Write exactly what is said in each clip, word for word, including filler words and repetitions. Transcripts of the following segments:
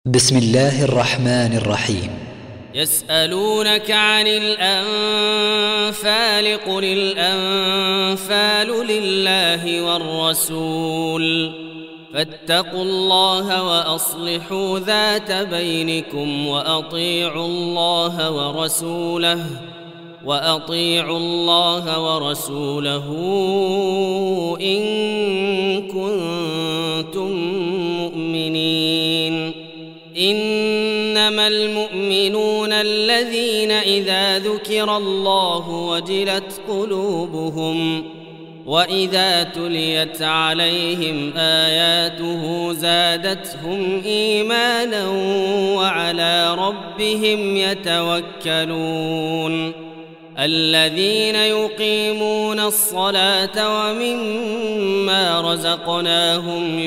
بسم الله الرحمن الرحيم. يسألونك عن الأنفال قل الأنفال لله والرسول فاتقوا الله وأصلحوا ذات بينكم وأطيعوا الله ورسوله وأطيعوا الله ورسوله إن كنتم مؤمنين. إنما المؤمنون الذين إذا ذكر الله وجلت قلوبهم وإذا تليت عليهم آياته زادتهم إيمانا وعلى ربهم يتوكلون. الذين يقيمون الصلاة ومما رزقناهم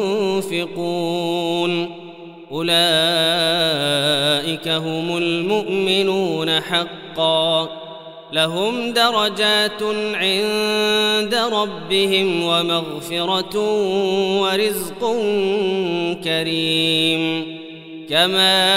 ينفقون أولئك هم المؤمنون حقا لهم درجات عند ربهم ومغفرة ورزق كريم. كما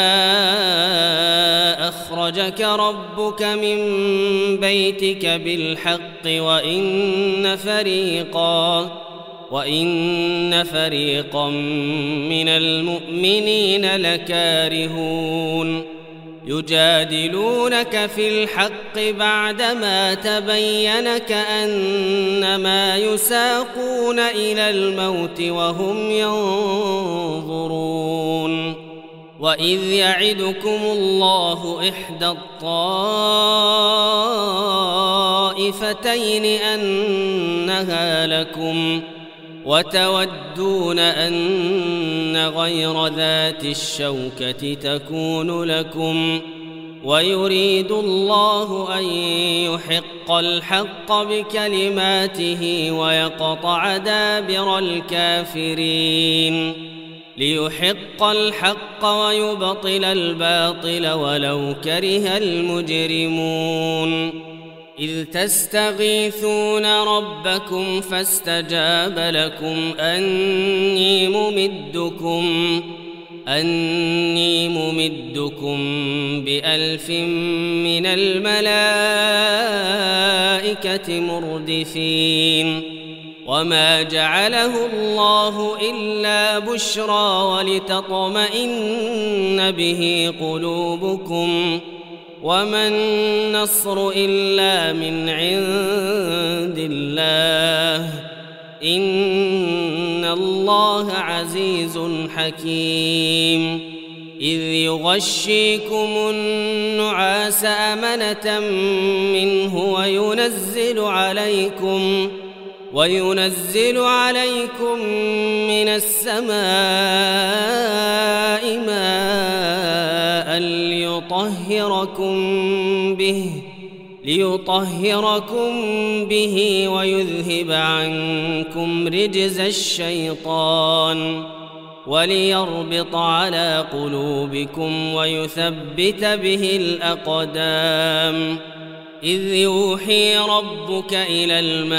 أخرجك ربك من بيتك بالحق وإن فريقا وإن فريقا من المؤمنين لكارهون. يجادلونك في الحق بعدما تبين كأنما يساقون إلى الموت وهم ينظرون. وإذ يعدكم الله إحدى الطائفتين أنها لكم وتودون أن غير ذات الشوكة تكون لكم ويريد الله أن يحق الحق بكلماته ويقطع دابر الكافرين ليحق الحق ويبطل الباطل ولو كره المجرمون. إذ تستغيثون ربكم فاستجاب لكم أني ممدكم أني ممدكم بألف من الملائكة مردفين. وما جعله الله إلا بشرى ولتطمئن به قلوبكم وما النصر إلا من عند الله إن الله عزيز حكيم. إذ يغشيكم النعاس أمنة منه وينزل عليكم وينزل عليكم من السماء ماء ليطهركم به ليطهركم به ويذهب عنكم رجز الشيطان وليربط على قلوبكم ويثبت به الأقدام. إذ يوحي ربك إلى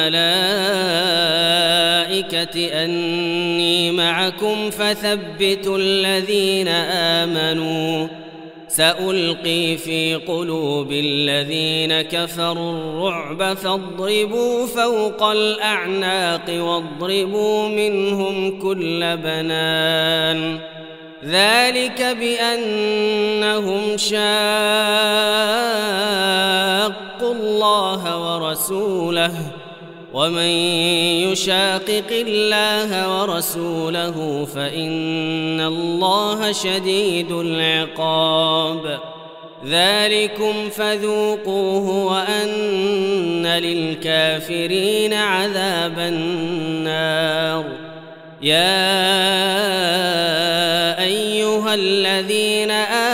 الملائكة أني معكم فثبتوا الذين آمنوا سألقي في قلوب الذين كفروا الرعب فاضربوا فوق الأعناق واضربوا منهم كل بنان. ذلك بأنهم شاقوا الله ورسوله ومن يشاقق الله ورسوله فإن الله شديد العقاب. ذلكم فذوقوه وأن للكافرين عذاب النار. يا أيها الذين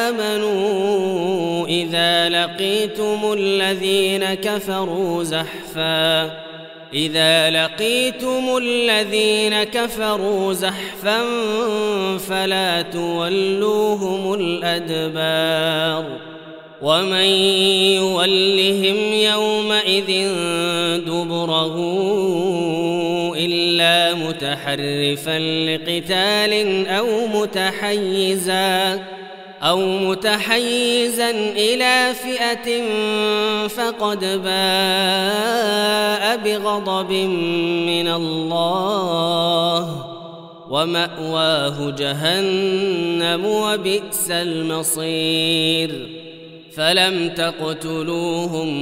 آمنوا إذا لقيتم الذين كفروا زحفا إذا لقيتم الذين كفروا زحفا فلا تولوهم الأدبار. ومن يولهم يومئذ دبره إلا متحرفا متحرفا لقتال أو متحيزا أو متحيزا إلى فئة فقد باء بغضب من الله ومأواه جهنم وبئس المصير فلم تقتلوهم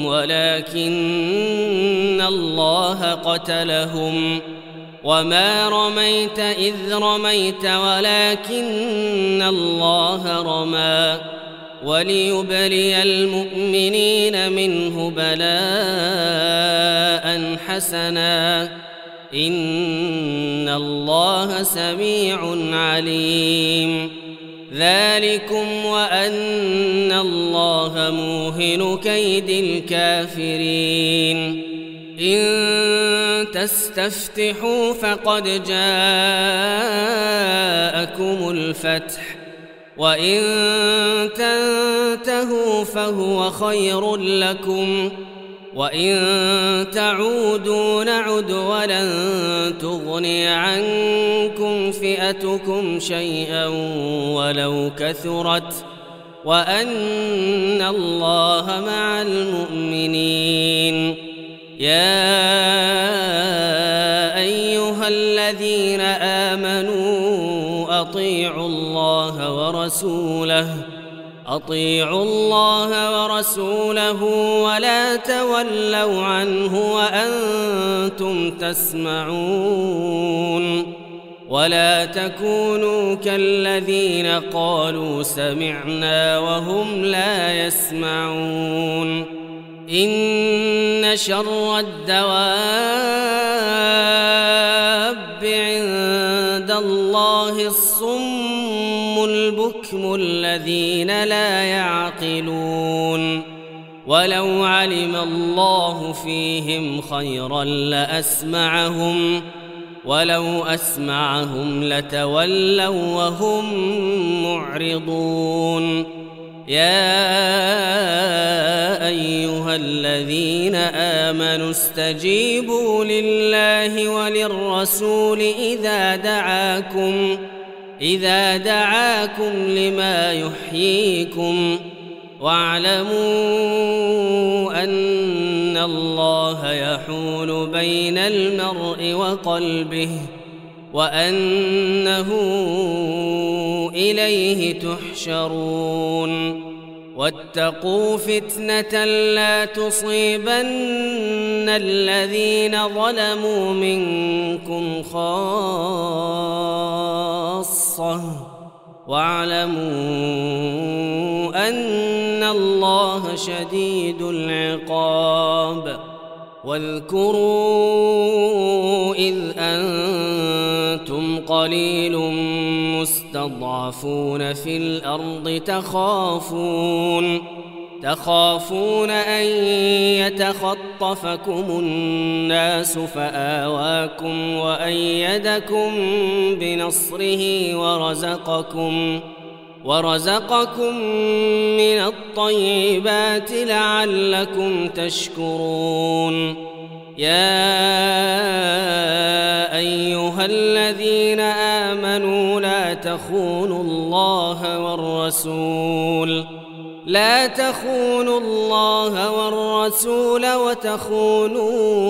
ولكن الله قتلهم وما رميت إذ رميت ولكن الله رمى وليبلي المؤمنين منه بلاء حسنا إن الله سميع عليم ذلكم وأن الله موهن كيد الكافرين إن تستفتحوا فقد جاءكم الفتح وإن تنتهوا فهو خير لكم وإن تعودوا نعد ولن تغني عنكم فئتكم شيئا ولو كثرت وأن الله مع المؤمنين يا أيها الذين آمنوا أطيعوا الله ورسوله أطيعوا الله ورسوله ولا تولوا عنه وأنتم تسمعون ولا تكونوا كالذين قالوا سمعنا وهم لا يسمعون إن شر الدواب عند الله الصم البكم الذين لا يعقلون ولو علم الله فيهم خيرا لأسمعهم ولو أسمعهم لتولوا وهم معرضون يا أيها الذين آمنوا استجيبوا لله وللرسول إذا دعاكم إذا دعاكم لما يحييكم واعلموا أن الله يحول بين المرء وقلبه وأنه إليه تحشرون واتقوا فتنة لا تصيبن الذين ظلموا منكم خاصة واعلموا أن الله شديد العقاب واذكروا إذ أنتم قليل مستضعفون في الأرض تخافون تخافون أن يتخطفكم الناس فآواكم وأيدكم بنصره ورزقكم ورزقكم من الطيبات لعلكم تشكرون يا أيها الذين آمنوا لا تخونوا الله والرسول لا تخونوا الله والرسول وتخونوا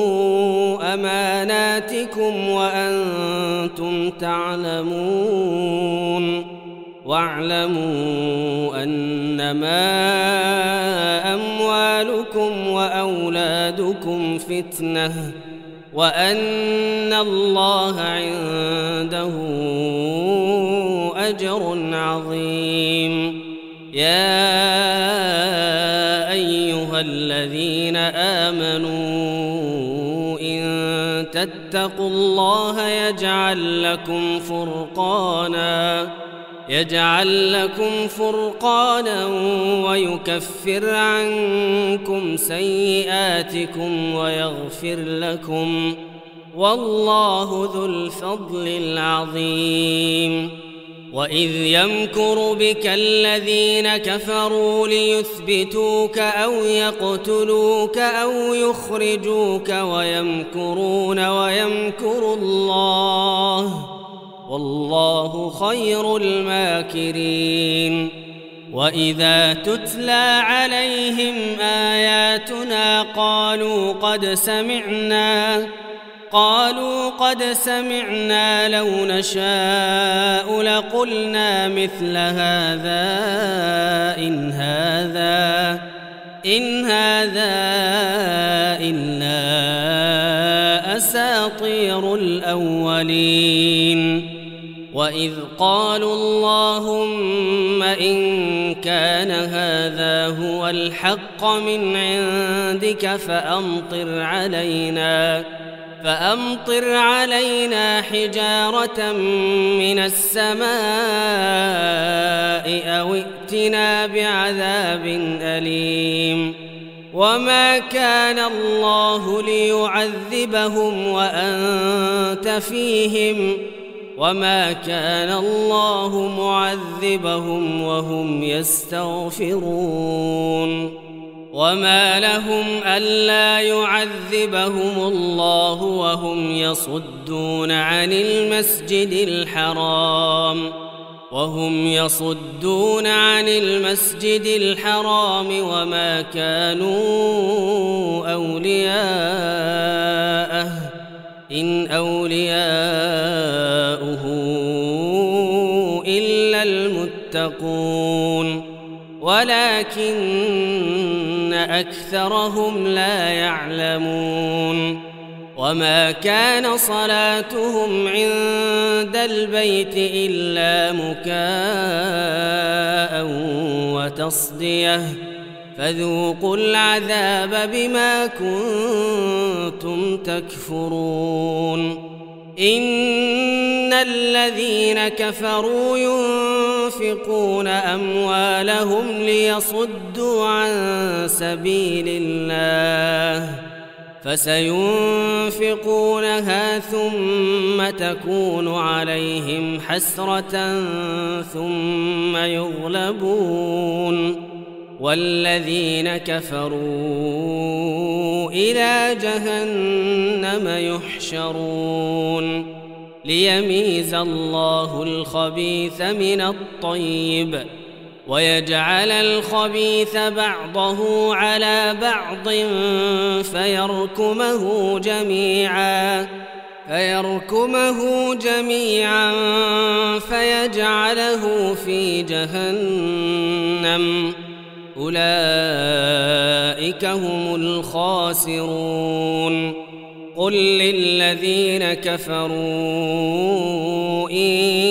أماناتكم وأنتم تعلمون واعلموا أنما أموالكم وأولادكم فتنة وأن الله عنده أجر عظيم يا أيها الذين آمنوا إن تتقوا الله يجعل لكم فرقانا يجعل لكم فرقانا ويكفر عنكم سيئاتكم ويغفر لكم والله ذو الفضل العظيم وإذ يمكر بك الذين كفروا ليثبتوك أو يقتلوك أو يخرجوك ويمكرون ويمكر الله والله خير الماكرين. وإذا تتلى عليهم آياتنا قالوا قد سمعنا قالوا قد سمعنا لو نشاء لقلنا مثل هذا إن هذا إن هذا إلا أساطير الأولين. وإذ قالوا اللهم إن كان هذا هو الحق من عندك فأمطر علينا فأمطر علينا حجارة من السماء أو ائتنا بعذاب أليم. وما كان الله ليعذبهم وأنت فيهم وما كان الله معذبهم وهم يستغفرون. وما لهم ألا يعذبهم الله وهم يصدون عن المسجد الحرام وهم يصدون عن المسجد الحرام وما كانوا أولياءه إن أولياؤه إلا المتقون ولكن أكثرهم لا يعلمون. وما كان صلاتهم عند البيت إلا مكاء وتصدية فذوقوا العذاب بما كنتم تكفرون. إن الذين كفروا ينفقون أموالهم ليصدوا عن سبيل الله فسينفقونها ثم تكون عليهم حسرة ثم يغلبون والذين كفروا إلى جهنم يحشرون ليميز الله الخبيث من الطيب ويجعل الخبيث بعضه على بعض فيركمه جميعا فيركمه جميعا فيجعله في جهنم أولئك هم الخاسرون. قل للذين كفروا إن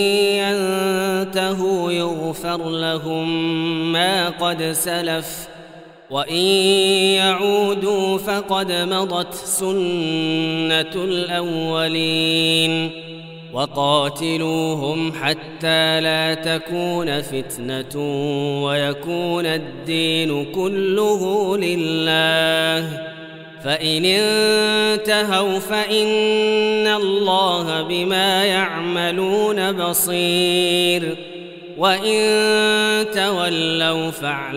ينتهوا يغفر لهم ما قد سلف وإن يعودوا فقد مضت سنة الأولين. وقاتلوهم حتى لا تكون فتنة ويكون الدين كله لله فإن انتهوا فإن الله بما يعملون بصير وإن تولوا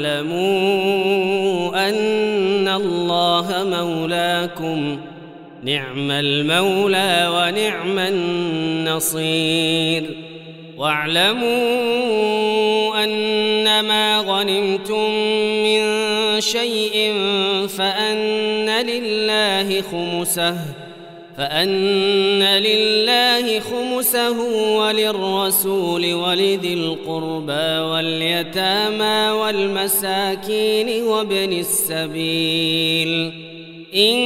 فاعلموا أن الله مولاكم نعم المولى ونعم النصير. واعلموا أنما غنمتم من شيء فأن لله خمسه فأن لله خمسه وللرسول ولذي القربى واليتامى والمساكين وابن السبيل إن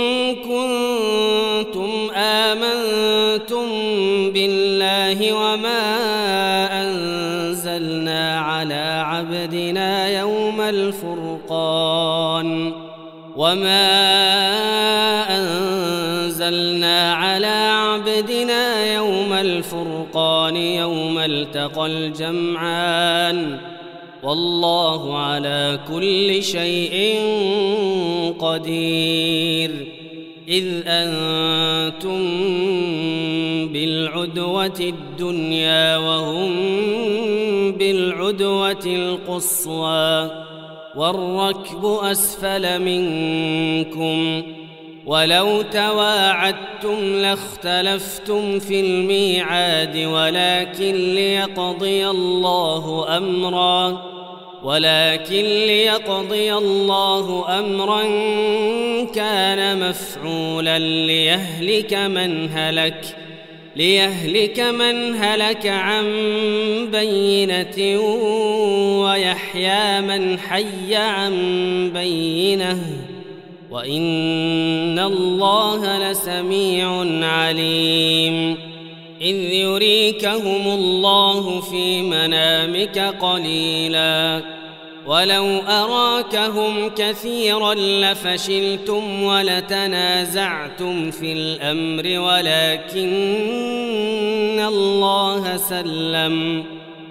كنتم آمنتم بالله وما أنزلنا على عبدنا يوم الفرقان وما أنزلنا على عبدنا يوم الفرقان يوم التقى الجمعان والله على كل شيء قدير. إذ أنتم بالعدوة الدنيا وهم بالعدوة القصوى والركب أسفل منكم ولو تواعدتم لاختلفتم في الميعاد ولكن ليقضي الله أمرا ولكن ليقضي الله أمرا كان مفعولا ليهلك من هلك ليهلك من هلك عن بينة ويحيى من حي عن بينة وإن الله لسميع عليم إذ يريكهم الله في منامك قليلا ولو أراكهم كثيرا لفشلتم ولتنازعتم في الأمر ولكن الله سلم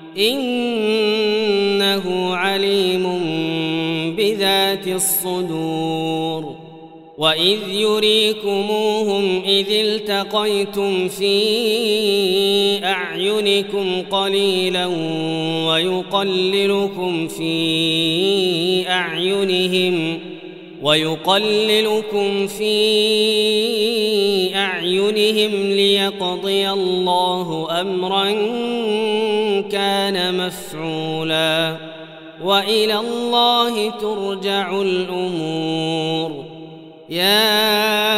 إنه عليم بذات الصدور وإذ يريكموهم إذ التقيتم في أعينكم قليلا ويقللكم في أعينهم ويقللكم في أعينهم ليقضي الله أمرا كان مفعولا وإلى الله ترجع الأمور يا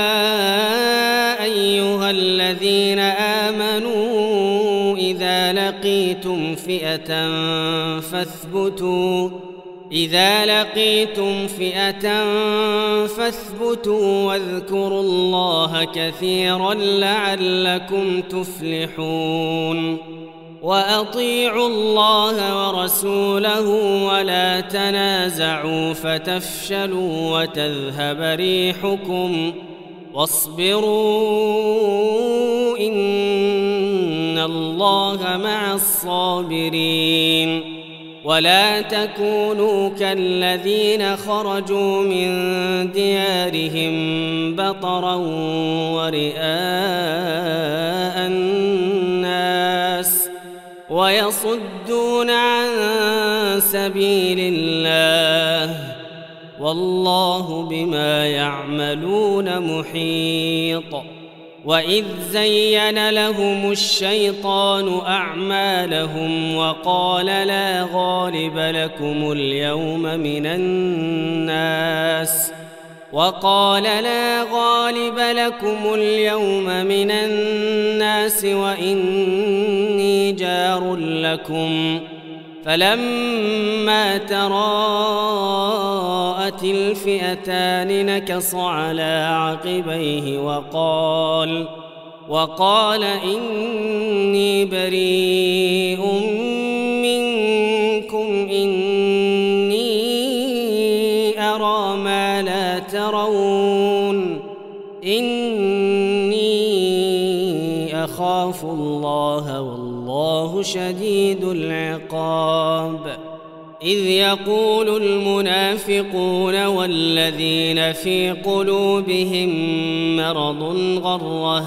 أيها الذين آمنوا إذا لقيتم فئة فاثبتوا إذا لقيتم فئة فاثبتوا واذكروا الله كثيرا لعلكم تفلحون وأطيعوا الله ورسوله ولا تنازعوا فتفشلوا وتذهب ريحكم واصبروا إن الله مع الصابرين ولا تكونوا كالذين خرجوا من ديارهم بطرا ورئاء الناس ويصدون عن سبيل الله والله بما يعملون محيط وإذ زين لهم الشيطان أعمالهم وقال لا غالب لكم اليوم من الناس وقال لا غالب لكم اليوم من الناس وإني جار لكم فلما تراءت الفئتان نكص على عقبيه وقال وقال إني بريء منكم إني أرى ما لا ترون إني أخاف الله والله شديد العقاب إذ يقول المنافقون والذين في قلوبهم مرض غر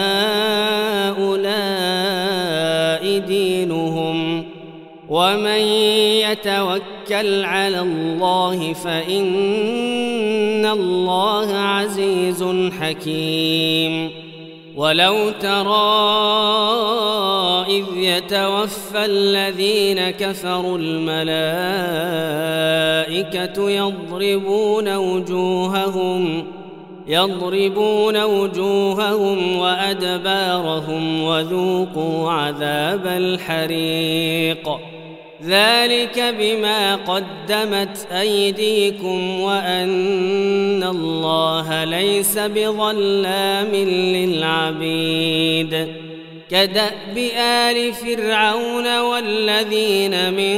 هؤلاء دينهم ومن يتوكل على الله فإن الله عزيز حكيم ولو ترى إذ يتوفى الذين كفروا الملائكة يضربون وجوههم يضربون وجوههم وأدبارهم وذوقوا عذاب الحريق ذلك بما قدمت أيديكم وأن الله ليس بظلام للعبيد كدأب آل فرعون والذين من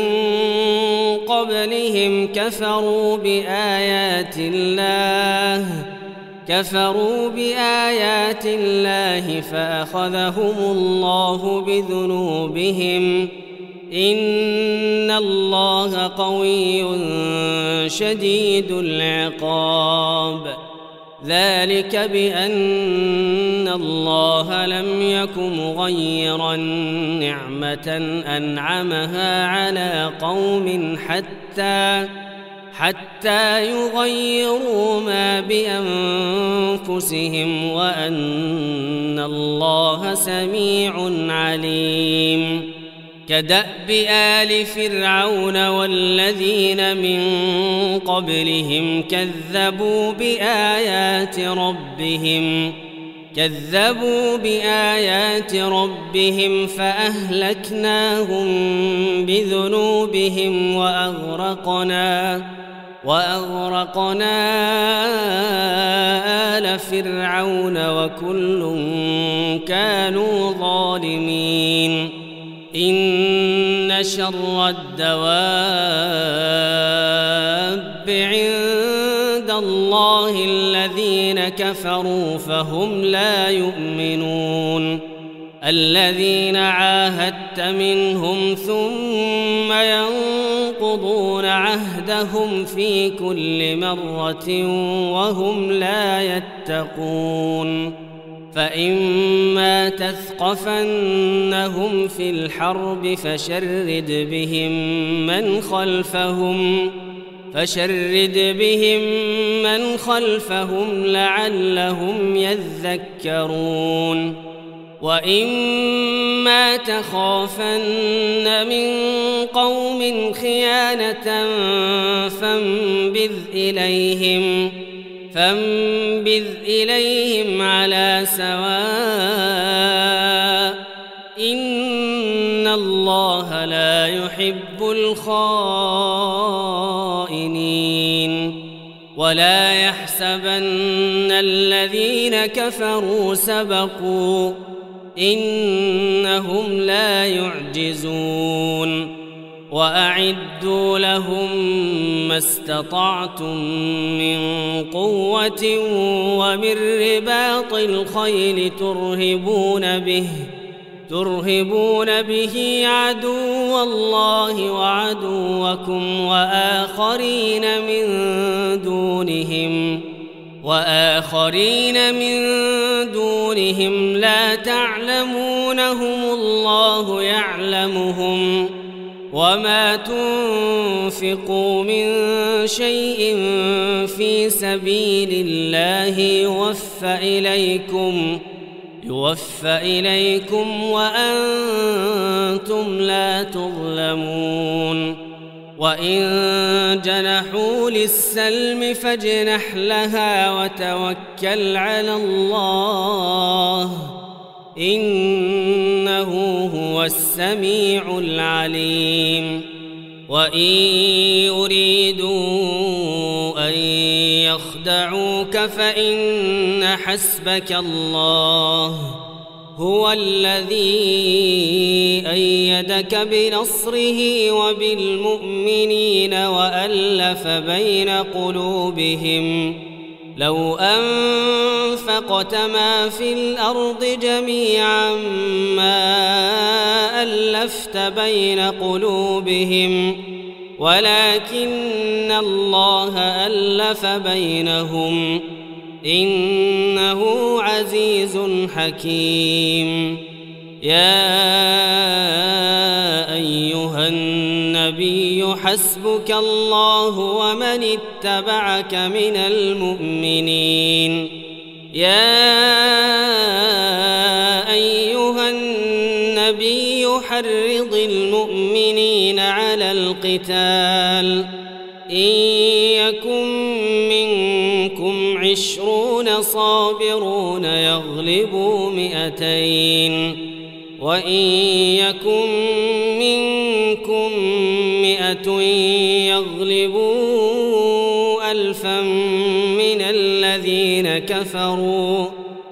قبلهم كفروا بآيات الله كفروا بآيات الله فأخذهم الله بذنوبهم إن الله قوي شديد العقاب ذلك بأن الله لم يك مغيرا نعمة أنعمها على قوم حتى حتى يغيروا ما بأنفسهم وأن الله سميع عليم. كدأب آل فرعون والذين من قبلهم كذبوا بآيات ربهم كذبوا بآيات ربهم فأهلكناهم بذنوبهم وأغرقنا وأغرقنا آل فرعون وكل كانوا ظالمين. إن شر الدواب عند الله الذين كفروا فهم لا يؤمنون. الذين عاهدت منهم ثم ينقضون عهدهم في كل مرة وهم لا يتقون. فإما تثقفنهم في الحرب فشرد بهم من خلفهم فشرد بهم من خلفهم لعلهم يذكرون. وإما تخافن من قوم خيانة فانبذ إليهم فانبذ إليهم على سواء إن الله لا يحب الخائنين. ولا يحسبن الذين كفروا سبقوا إنهم لا يعجزون. وأعدوا لهم ما استطعتم من قوة ومن رباط الخيل ترهبون به ترهبون به عدو الله وعدوكم وآخرين من دونهم وآخرين من دونهم لا تعلمونهم الله يعلمهم. وما تنفقوا من شيء في سبيل الله يوفى إليكم يوفى إليكم وأنتم لا تظلمون. وإن جنحوا للسلم فاجنح لها وتوكل على الله إنه هو السميع العليم. وإن يريدوا أن يخدعوك فإن حسبك الله هو الذي أيدك بنصره وبالمؤمنين وألف بين قلوبهم. لو أنفقت ما في الأرض جميعا ما ألفت بين قلوبهم ولكن الله ألف بينهم إنه عزيز حكيم. يا أيها النبي حسبك الله ومن اتبعك من المؤمنين. يا أيها النبي حرض المؤمنين على القتال إن يكن منكم عشرون صابرون يغلبوا مئتين وإن يكن منكم مئة يغلبوا ألفا من الذين كفروا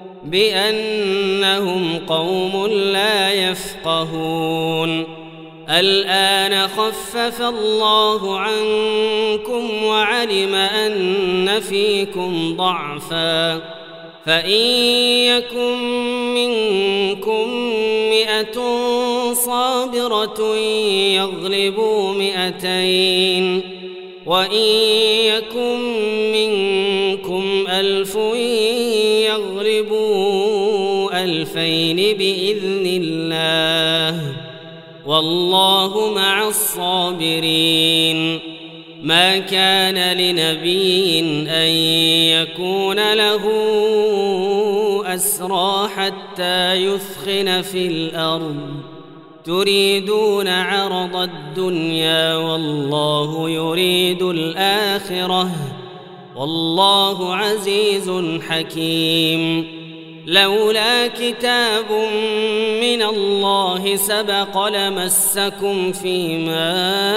بأنهم قوم لا يفقهون. الآن خفف الله عنكم وعلم أن فيكم ضعفا فإن يكن منكم مئة صابرة يغلبوا مئتين وإن يكن منكم ألف يغلبوا ألفين بإذن الله والله مع الصابرين. ما كان لنبي أن يكون له أسرى حتى يثخن في الأرض تريدون عرض الدنيا والله يريد الآخرة والله عزيز حكيم. لولا كتاب من الله سبق لمسكم فيما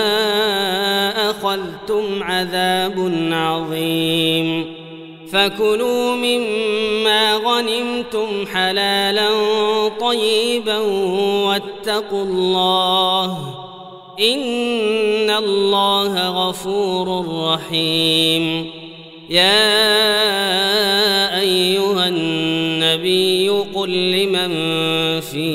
أخذتم عذاب عظيم. فكلوا مما غنمتم حلالا طيبا واتقوا الله إن الله غفور رحيم. يا أيها النبي قل لمن في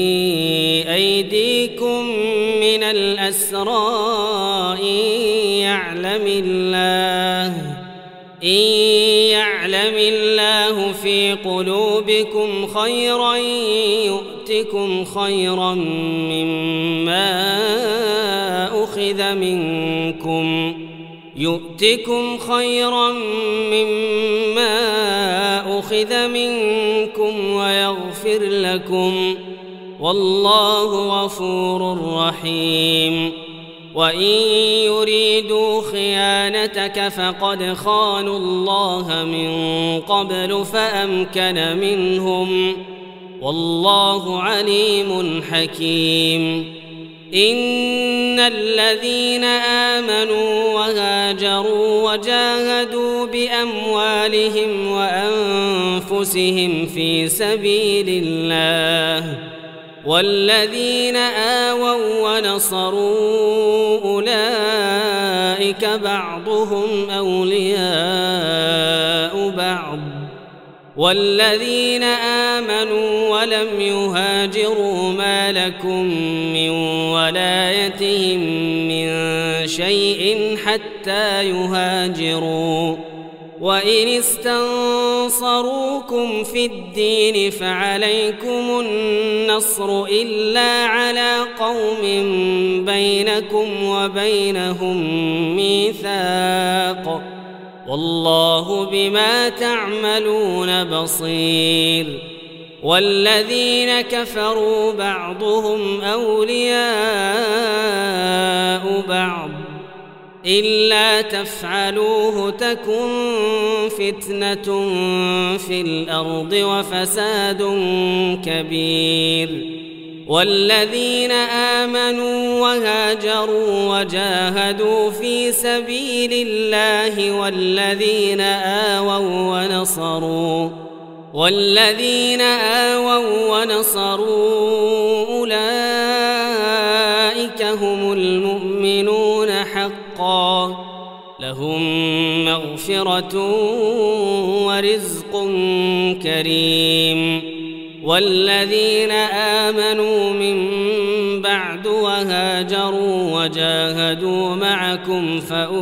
أيديكم من الأسرى إن يعلم الله إن يعلم الله في قلوبكم خيرا يؤتكم خيرا مما أخذ منكم يؤتكم خيرا مما أخذ منكم ويغفر لكم والله غفور رحيم. وإن يريدوا خيانتك فقد خانوا الله من قبل فأمكن منهم والله عليم حكيم. إن الذين آمنوا وهاجروا وجاهدوا بأموالهم وأنفسهم في سبيل الله والذين آووا ونصروا أولئك بعضهم أولياء بعض والذين آمنوا ولم يهاجروا ما لكم من ولايتهم من شيء حتى يهاجروا وإن استنصروكم في الدين فعليكم النصر إلا على قوم بينكم وبينهم ميثاق والله بما تعملون بصير. والذين كفروا بعضهم أولياء بعض إلا تفعلوه تكن فتنة في الأرض وفساد كبير. والذين آمنوا وهاجروا وجاهدوا في سبيل الله والذين آووا ونصروا والذين آووا ونصروا أولئك هم المؤمنون حقا لهم مغفرة ورزق كريم. والذين آمنوا من بعد وهاجروا وجاهدوا معكم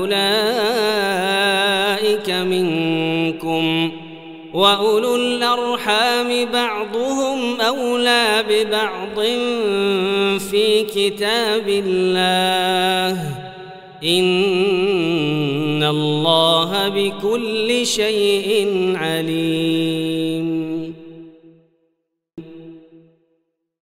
فأولئك منكم وأولو الأرحام بعضهم أولى ببعض في كتاب الله إن الله بكل شيء عليم.